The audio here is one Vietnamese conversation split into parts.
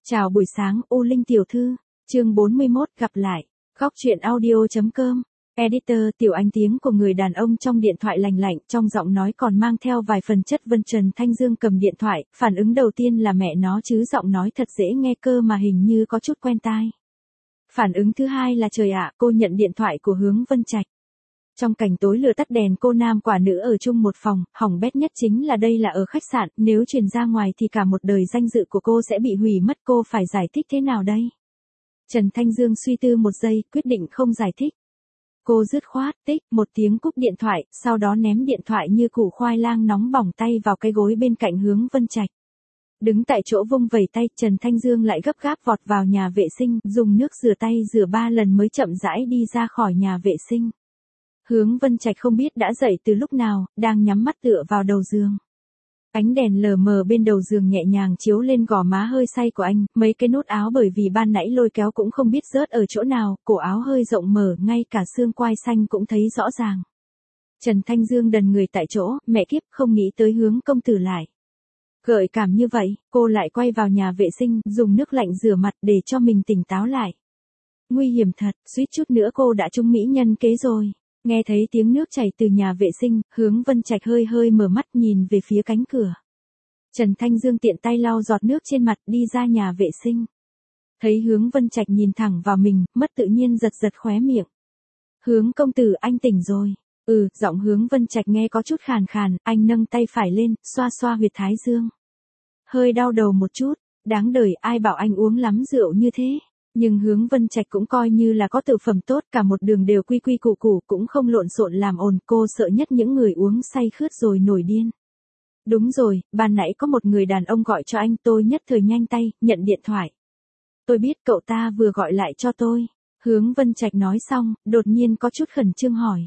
Chào buổi sáng, U Linh tiểu thư. Chương 41 gặp lại. Góc truyện audio.com. Editor Tiểu Anh, tiếng của người đàn ông trong điện thoại lành lạnh, trong giọng nói còn mang theo vài phần chất vấn. Trần Thanh Dương cầm điện thoại, phản ứng đầu tiên là mẹ nó chứ, giọng nói thật dễ nghe cơ mà hình như có chút quen tai. Phản ứng thứ hai là trời ạ, cô nhận điện thoại của Hướng Vân Trạch. Trong cảnh tối lửa tắt đèn, cô nam quả nữ ở chung một phòng, hỏng bét nhất chính là đây là ở khách sạn, nếu truyền ra ngoài thì cả một đời danh dự của cô sẽ bị hủy mất, cô phải giải thích thế nào đây? Trần Thanh Dương suy tư một giây, quyết định không giải thích. Cô dứt khoát, tích, một tiếng cúp điện thoại, sau đó ném điện thoại như củ khoai lang nóng bỏng tay vào cái gối bên cạnh Hướng Vân Trạch. Đứng tại chỗ vung vẩy tay, Trần Thanh Dương lại gấp gáp vọt vào nhà vệ sinh, dùng nước rửa tay rửa 3 lần mới chậm rãi đi ra khỏi nhà vệ sinh. Hướng Vân Trạch không biết đã dậy từ lúc nào, đang nhắm mắt tựa vào đầu giường. Ánh đèn lờ mờ bên đầu giường nhẹ nhàng chiếu lên gò má hơi say của anh, mấy cái nút áo bởi vì ban nãy lôi kéo cũng không biết rớt ở chỗ nào, cổ áo hơi rộng mở, ngay cả xương quai xanh cũng thấy rõ ràng. Trần Thanh Dương đần người tại chỗ, mẹ kiếp, không nghĩ tới Hướng công tử lại. Gợi cảm như vậy, cô lại quay vào nhà vệ sinh, dùng nước lạnh rửa mặt để cho mình tỉnh táo lại. Nguy hiểm thật, suýt chút nữa cô đã trúng mỹ nhân kế rồi. Nghe thấy tiếng nước chảy từ nhà vệ sinh, Hướng Vân Trạch hơi hơi mở mắt nhìn về phía cánh cửa. Trần Thanh Dương tiện tay lau giọt nước trên mặt, đi ra nhà vệ sinh. Thấy Hướng Vân Trạch nhìn thẳng vào mình, mất tự nhiên giật giật khóe miệng. Hướng công tử, anh tỉnh rồi. Giọng Hướng Vân Trạch nghe có chút khàn khàn, anh nâng tay phải lên, xoa xoa huyệt thái dương. Hơi đau đầu một chút, đáng đời, ai bảo anh uống lắm rượu như thế. Nhưng Hướng Vân Trạch cũng coi như là có tự phẩm tốt, cả một đường đều quy quy củ củ, cũng không lộn xộn làm ồn, cô sợ nhất những người uống say khướt rồi nổi điên. Đúng rồi, ban nãy có một người đàn ông gọi cho anh, tôi nhất thời nhanh tay, nhận điện thoại. Tôi biết cậu ta vừa gọi lại cho tôi. Hướng Vân Trạch nói xong, đột nhiên có chút khẩn trương hỏi.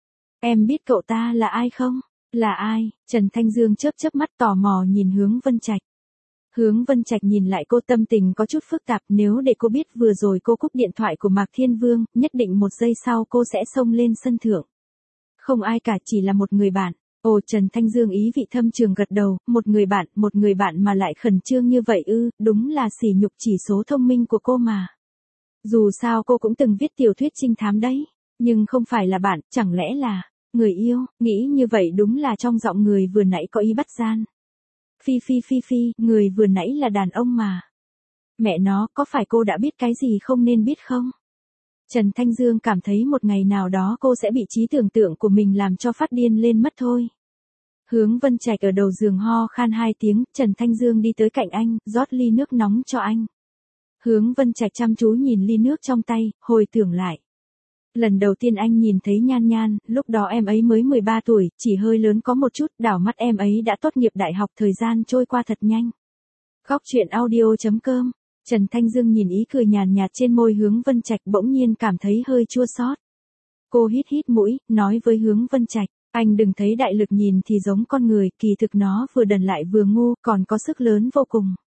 Em biết cậu ta là ai không? Là ai? Trần Thanh Dương chớp chớp mắt tò mò nhìn Hướng Vân Trạch. Hướng Vân Trạch nhìn lại cô, tâm tình có chút phức tạp, nếu để cô biết vừa rồi cô cúp điện thoại của Mạc Thiên Vương, nhất định một giây sau cô sẽ xông lên sân thượng. Không ai cả, chỉ là một người bạn. Ồ, Trần Thanh Dương ý vị thâm trường gật đầu, một người bạn mà lại khẩn trương như vậy ư, đúng là sỉ nhục chỉ số thông minh của cô mà. Dù sao cô cũng từng viết tiểu thuyết trinh thám đấy, nhưng không phải là bạn, chẳng lẽ là người yêu, nghĩ như vậy đúng là trong giọng người vừa nãy có ý bắt gian. Phi, người vừa nãy là đàn ông mà. Mẹ nó, có phải cô đã biết cái gì không nên biết không? Trần Thanh Dương cảm thấy một ngày nào đó cô sẽ bị trí tưởng tượng của mình làm cho phát điên lên mất thôi. Hướng Vân Trạch ở đầu giường ho khan 2 tiếng, Trần Thanh Dương đi tới cạnh anh, rót ly nước nóng cho anh. Hướng Vân Trạch chăm chú nhìn ly nước trong tay, hồi tưởng lại. Lần đầu tiên anh nhìn thấy Nhan Nhan, lúc đó em ấy mới 13 tuổi, chỉ hơi lớn có một chút, đảo mắt em ấy đã tốt nghiệp đại học, thời gian trôi qua thật nhanh. Góc truyện audio.com. Trần Thanh Dương nhìn ý cười nhàn nhạt trên môi Hướng Vân Trạch, bỗng nhiên cảm thấy hơi chua xót. Cô hít mũi, nói với Hướng Vân Trạch, anh đừng thấy đại lực nhìn thì giống con người, kỳ thực nó vừa đần lại vừa ngu, còn có sức lớn vô cùng.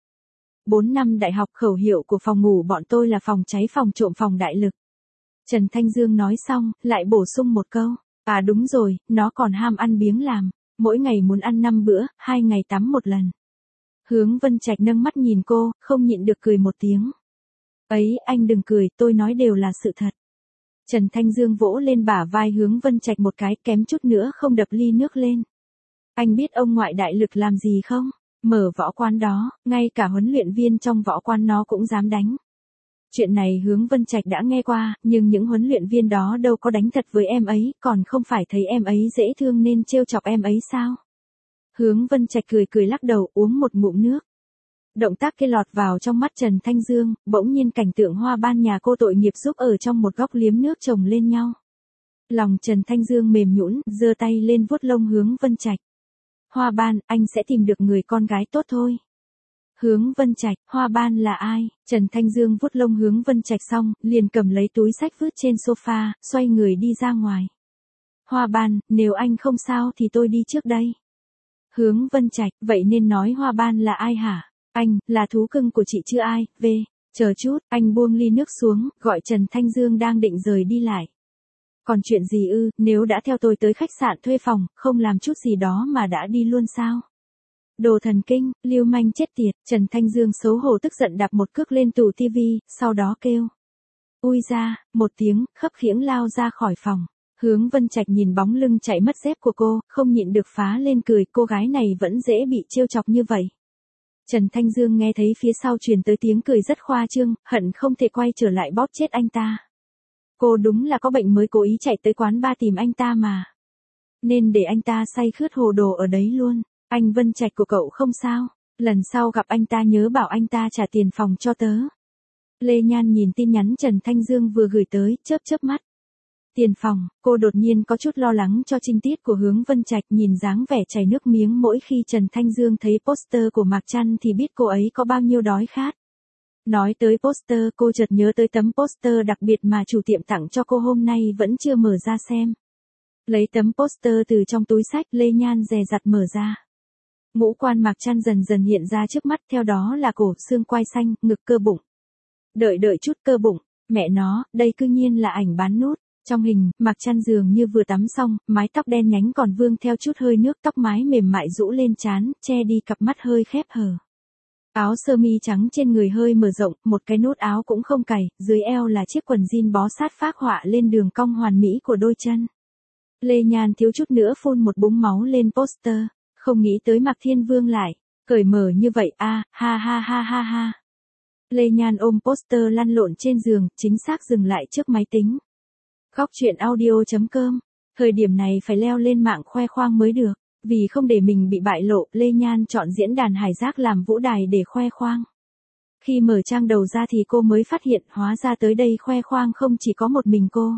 4 năm đại học, khẩu hiệu của phòng ngủ bọn tôi là phòng cháy phòng trộm phòng đại lực. Trần Thanh Dương nói xong, lại bổ sung một câu. À đúng rồi, nó còn ham ăn biếng làm. Mỗi ngày muốn ăn 5 bữa, 2 ngày tắm 1 lần. Hướng Vân Trạch nâng mắt nhìn cô, không nhịn được cười một tiếng. Ấy, anh đừng cười, tôi nói đều là sự thật. Trần Thanh Dương vỗ lên bả vai Hướng Vân Trạch một cái, kém chút nữa không đập ly nước lên. Anh biết ông ngoại đại lực làm gì không? Mở võ quán đó, ngay cả huấn luyện viên trong võ quán nó cũng dám đánh. Chuyện này Hướng Vân Trạch đã nghe qua, nhưng những huấn luyện viên đó đâu có đánh thật với em ấy, còn không phải thấy em ấy dễ thương nên trêu chọc em ấy sao? Hướng Vân Trạch cười lắc đầu, uống một ngụm nước. Động tác kia lọt vào trong mắt Trần Thanh Dương, bỗng nhiên cảnh tượng Hoa Ban nhà cô tội nghiệp giúp ở trong một góc liếm nước chồng lên nhau. Lòng Trần Thanh Dương mềm nhũn, giơ tay lên vuốt lông Hướng Vân Trạch. Hoa Ban, anh sẽ tìm được người con gái tốt thôi. Hướng Vân Trạch, Hoa Ban là ai? Trần Thanh Dương vuốt lông Hướng Vân Trạch xong, liền cầm lấy túi sách vứt trên sofa, xoay người đi ra ngoài. Hoa Ban, nếu anh không sao thì tôi đi trước đây. Hướng Vân Trạch, vậy nên nói Hoa Ban là ai hả? Anh, là thú cưng của chị chứ ai, chờ chút, anh buông ly nước xuống, gọi Trần Thanh Dương đang định rời đi lại. Còn chuyện gì ư, nếu đã theo tôi tới khách sạn thuê phòng, không làm chút gì đó mà đã đi luôn sao? Đồ thần kinh, lưu manh chết tiệt, Trần Thanh Dương xấu hổ tức giận đạp một cước lên tủ tivi, sau đó kêu. Ui ra, một tiếng, khấp khiễng lao ra khỏi phòng. Hướng Vân Trạch nhìn bóng lưng chạy mất dép của cô, không nhịn được phá lên cười, cô gái này vẫn dễ bị trêu chọc như vậy. Trần Thanh Dương nghe thấy phía sau truyền tới tiếng cười rất khoa trương, hận không thể quay trở lại bóp chết anh ta. Cô đúng là có bệnh mới cố ý chạy tới quán bar tìm anh ta mà. Nên để anh ta say khướt hồ đồ ở đấy luôn. Anh Vân Trạch của cậu không sao. Lần sau gặp anh ta nhớ bảo anh ta trả tiền phòng cho tớ. Lê Nhan nhìn tin nhắn Trần Thanh Dương vừa gửi tới, chớp chớp mắt. Tiền phòng, cô đột nhiên có chút lo lắng cho trinh tiết của Hướng Vân Trạch, nhìn dáng vẻ chảy nước miếng mỗi khi Trần Thanh Dương thấy poster của Mạc Trăn thì biết cô ấy có bao nhiêu đói khát. Nói tới poster, cô chợt nhớ tới tấm poster đặc biệt mà chủ tiệm tặng cho cô hôm nay vẫn chưa mở ra xem. Lấy tấm poster từ trong túi sách, Lê Nhan dè dặt mở ra. Ngũ quan Mạc Trăn dần dần hiện ra trước mắt, theo đó là cổ, xương quai xanh, ngực, cơ bụng. Đợi chút, cơ bụng, mẹ nó, đây cư nhiên là ảnh bán nút. Trong hình, Mạc Trăn dường như vừa tắm xong, mái tóc đen nhánh còn vương theo chút hơi nước, tóc mái mềm mại rũ lên trán, che đi cặp mắt hơi khép hờ. Áo sơ mi trắng trên người hơi mở rộng, một cái nút áo cũng không cài, dưới eo là chiếc quần jean bó sát phác họa lên đường cong hoàn mỹ của đôi chân. Lê Nhan thiếu chút nữa phun một búng máu lên poster, không nghĩ tới Mạc Thiên Vương lại cởi mở như vậy, ha ha ha ha ha. Lê Nhan ôm poster lăn lộn trên giường, chính xác dừng lại trước máy tính. Góc truyện audio.com, thời điểm này phải leo lên mạng khoe khoang mới được, vì không để mình bị bại lộ, Lê Nhan chọn diễn đàn Hải Giác làm vũ đài để khoe khoang. Khi mở trang đầu ra thì cô mới phát hiện hóa ra tới đây khoe khoang không chỉ có một mình cô.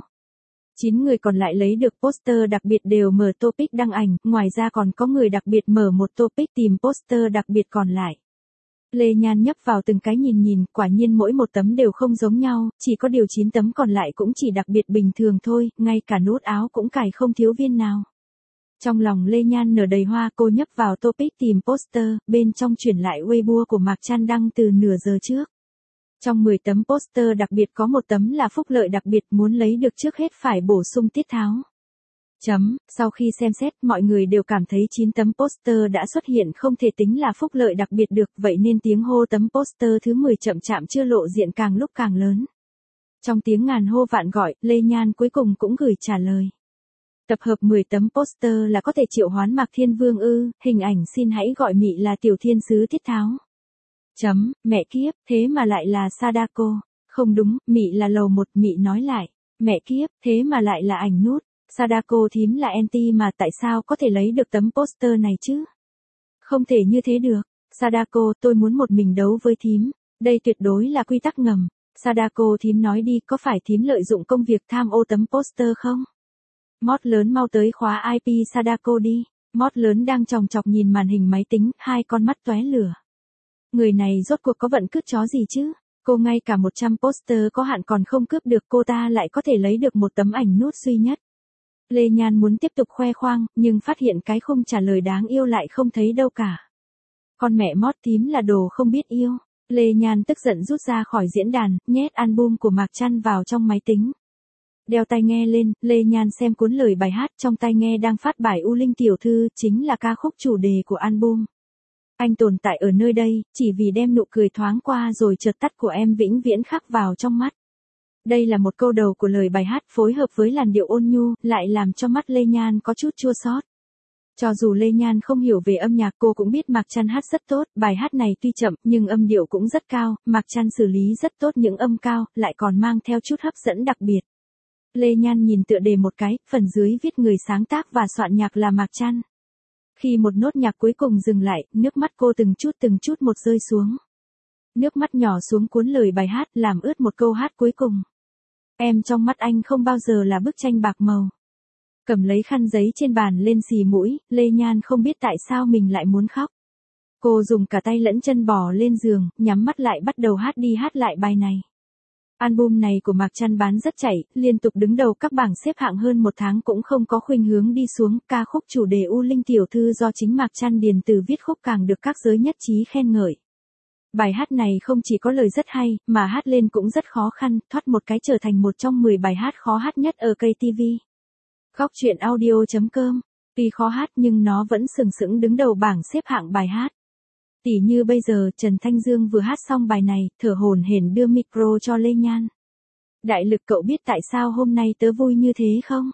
9 người còn lại lấy được poster đặc biệt đều mở topic đăng ảnh, ngoài ra còn có người đặc biệt mở một topic tìm poster đặc biệt còn lại. Lê Nhan nhấp vào từng cái nhìn, quả nhiên mỗi một tấm đều không giống nhau, chỉ có điều 9 tấm còn lại cũng chỉ đặc biệt bình thường thôi, ngay cả nút áo cũng cài không thiếu viên nào. Trong lòng Lê Nhan nở đầy hoa, cô nhấp vào topic tìm poster, bên trong chuyển lại Weibo của Mạc Trăn đăng từ nửa giờ trước. Trong 10 tấm poster đặc biệt có một tấm là phúc lợi đặc biệt, muốn lấy được trước hết phải bổ sung tiết tháo. Sau khi xem xét, mọi người đều cảm thấy 9 tấm poster đã xuất hiện không thể tính là phúc lợi đặc biệt được, vậy nên tiếng hô tấm poster thứ 10 chậm chạm chưa lộ diện càng lúc càng lớn. Trong tiếng ngàn hô vạn gọi, Lê Nhan cuối cùng cũng gửi trả lời. Tập hợp 10 tấm poster là có thể triệu hoán Mạc Thiên Vương ư, hình ảnh xin hãy gọi Mị là tiểu thiên sứ tiết tháo. Mẹ kiếp, thế mà lại là Sadako. Không đúng, Mị là lầu 1, Mị nói lại. Mẹ kiếp, thế mà lại là ảnh nút. Sadako thím là anti mà tại sao có thể lấy được tấm poster này chứ? Không thể như thế được. Sadako, tôi muốn một mình đấu với thím. Đây tuyệt đối là quy tắc ngầm. Sadako thím nói đi, có phải thím lợi dụng công việc tham ô tấm poster không? Mót lớn mau tới khóa IP Sadako đi. Mót lớn đang chòng chọc nhìn màn hình máy tính, hai con mắt tóe lửa. Người này rốt cuộc có vận cướp chó gì chứ? Cô ngay cả 100 poster có hạn còn không cướp được, cô ta lại có thể lấy được một tấm ảnh nút duy nhất. Lê Nhan muốn tiếp tục khoe khoang, nhưng phát hiện cái khung trả lời đáng yêu lại không thấy đâu cả. Con mẹ mót tím là đồ không biết yêu. Lê Nhan tức giận rút ra khỏi diễn đàn, nhét album của Mạc Trăn vào trong máy tính. Đeo tai nghe lên, Lê Nhan xem cuốn lời bài hát, trong tai nghe đang phát bài U Linh Tiểu Thư, chính là ca khúc chủ đề của album. Anh tồn tại ở nơi đây, chỉ vì đem nụ cười thoáng qua rồi chợt tắt của em vĩnh viễn khắc vào trong mắt. Đây là một câu đầu của lời bài hát phối hợp với làn điệu ôn nhu, lại làm cho mắt Lê Nhan có chút chua xót. Cho dù Lê Nhan không hiểu về âm nhạc, cô cũng biết Mạc Trăn hát rất tốt, bài hát này tuy chậm nhưng âm điệu cũng rất cao, Mạc Trăn xử lý rất tốt những âm cao, lại còn mang theo chút hấp dẫn đặc biệt. Lê Nhan nhìn tựa đề một cái, phần dưới viết người sáng tác và soạn nhạc là Mạc Trăn. Khi một nốt nhạc cuối cùng dừng lại, nước mắt cô từng chút một rơi xuống. Nước mắt nhỏ xuống cuốn lời bài hát, làm ướt một câu hát cuối cùng. Em trong mắt anh không bao giờ là bức tranh bạc màu. Cầm lấy khăn giấy trên bàn lên xì mũi, Lê Nhan không biết tại sao mình lại muốn khóc. Cô dùng cả tay lẫn chân bò lên giường, nhắm mắt lại bắt đầu hát đi hát lại bài này. Album này của Mạc Trăn bán rất chạy, liên tục đứng đầu các bảng xếp hạng hơn một tháng cũng không có khuynh hướng đi xuống. Ca khúc chủ đề U Linh Tiểu Thư do chính Mạc Trăn điền từ viết khúc càng được các giới nhất trí khen ngợi. Bài hát này không chỉ có lời rất hay, mà hát lên cũng rất khó khăn, thoát một cái trở thành một trong 10 bài hát khó hát nhất ở KTV. Góc truyện audio.com Tuy khó hát nhưng nó vẫn sừng sững đứng đầu bảng xếp hạng bài hát. Tỉ như bây giờ Trần Thanh Dương vừa hát xong bài này, thở hổn hển đưa micro cho Lê Nhan. Đại Lực cậu biết tại sao hôm nay tớ vui như thế không?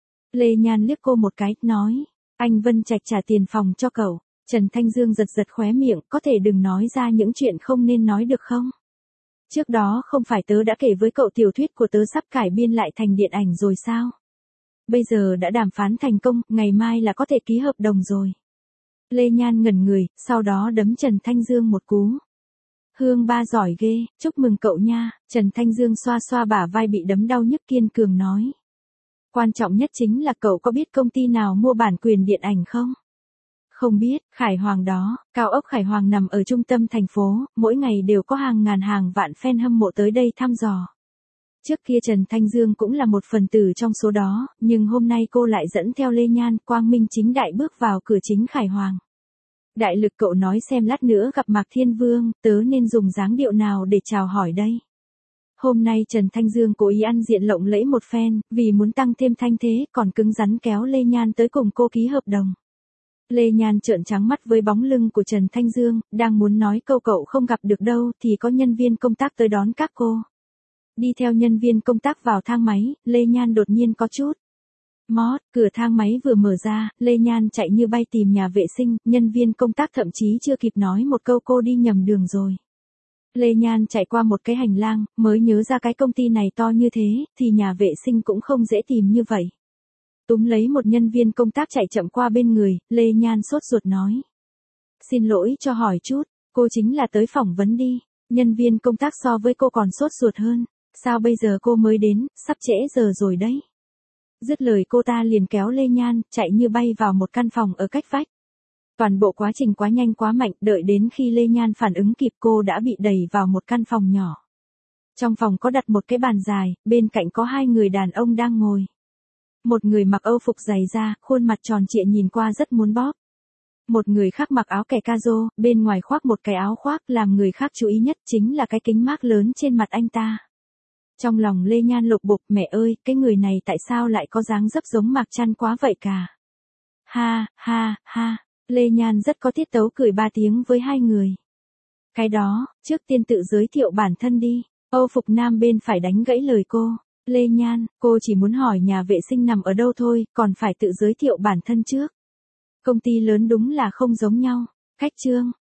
Lê Nhan liếc cô một cái, nói. Anh Vân Trạch trả tiền phòng cho cậu. Trần Thanh Dương giật giật khóe miệng, có thể đừng nói ra những chuyện không nên nói được không? Trước đó không phải tớ đã kể với cậu tiểu thuyết của tớ sắp cải biên lại thành điện ảnh rồi sao? Bây giờ đã đàm phán thành công, ngày mai là có thể ký hợp đồng rồi. Lê Nhan ngẩn người, sau đó đấm Trần Thanh Dương một cú. Hương ba giỏi ghê, chúc mừng cậu nha. Trần Thanh Dương xoa xoa bả vai bị đấm đau nhức kiên cường nói. Quan trọng nhất chính là cậu có biết công ty nào mua bản quyền điện ảnh không? Không biết, Khải Hoàng đó, cao ốc Khải Hoàng nằm ở trung tâm thành phố, mỗi ngày đều có hàng ngàn hàng vạn fan hâm mộ tới đây thăm dò. Trước kia Trần Thanh Dương cũng là một phần tử trong số đó, nhưng hôm nay cô lại dẫn theo Lê Nhan quang minh chính đại bước vào cửa chính Khải Hoàng. Đại Lực cậu nói xem lát nữa gặp Mạc Thiên Vương, tớ nên dùng dáng điệu nào để chào hỏi đây? Hôm nay Trần Thanh Dương cố ý ăn diện lộng lẫy một phen, vì muốn tăng thêm thanh thế, còn cứng rắn kéo Lê Nhan tới cùng cô ký hợp đồng. Lê Nhan trợn trắng mắt với bóng lưng của Trần Thanh Dương, đang muốn nói câu cậu không gặp được đâu thì có nhân viên công tác tới đón các cô. Đi theo nhân viên công tác vào thang máy, Lê Nhan đột nhiên có chút. Mót, cửa thang máy vừa mở ra, Lê Nhan chạy như bay tìm nhà vệ sinh, nhân viên công tác thậm chí chưa kịp nói một câu cô đi nhầm đường rồi. Lê Nhan chạy qua một cái hành lang, mới nhớ ra cái công ty này to như thế, thì nhà vệ sinh cũng không dễ tìm như vậy. Túm lấy một nhân viên công tác chạy chậm qua bên người, Lê Nhan sốt ruột nói. Xin lỗi cho hỏi chút, cô chính là tới phỏng vấn đi. Nhân viên công tác so với cô còn sốt ruột hơn. Sao bây giờ cô mới đến, sắp trễ giờ rồi đấy. Dứt lời cô ta liền kéo Lê Nhan, chạy như bay vào một căn phòng ở cách vách. Toàn bộ quá trình quá nhanh quá mạnh, đợi đến khi Lê Nhan phản ứng kịp cô đã bị đẩy vào một căn phòng nhỏ. Trong phòng có đặt một cái bàn dài, bên cạnh có hai người đàn ông đang ngồi. Một người mặc âu phục dày da, khuôn mặt tròn trịa nhìn qua rất muốn bóp. Một người khác mặc áo kẻ caro, bên ngoài khoác một cái áo khoác, làm người khác chú ý nhất chính là cái kính mác lớn trên mặt anh ta. Trong lòng Lê Nhan lục bục, mẹ ơi, cái người này tại sao lại có dáng dấp giống Mạc Trăn quá vậy cả. Ha, ha, ha, Lê Nhan rất có tiết tấu cười ba tiếng với hai người. Cái đó, trước tiên tự giới thiệu bản thân đi. Âu phục nam bên phải đánh gãy lời cô. Lê Nhan, cô chỉ muốn hỏi nhà vệ sinh nằm ở đâu thôi, còn phải tự giới thiệu bản thân trước. Công ty lớn đúng là không giống nhau. Khách trương,